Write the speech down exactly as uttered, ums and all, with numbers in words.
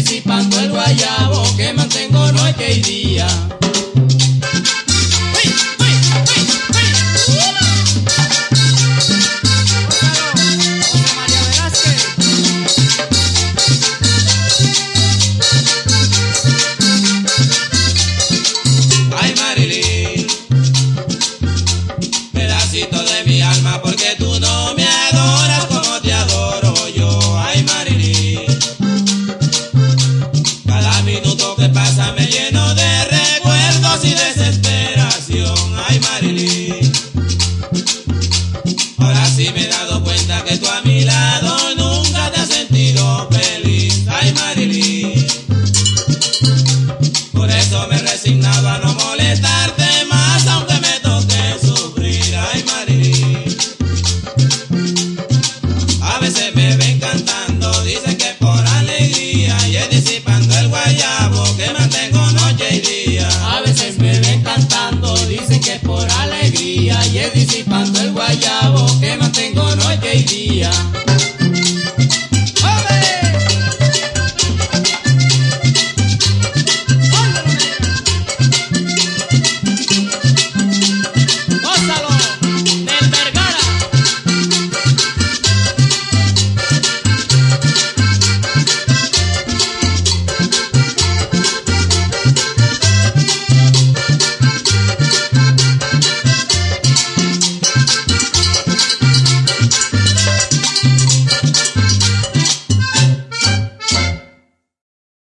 disipando el guayabo que mantengo noche y día. ¡Uy, uy, uy, uy! ¡Ósalo! María Velázquez! Ay, Marilyn, pedacito de mi alma, porque tú no me adoras como te adoro yo. Ay, Marilyn, cada minuto que pasa me lleno de recuerdos y desespero.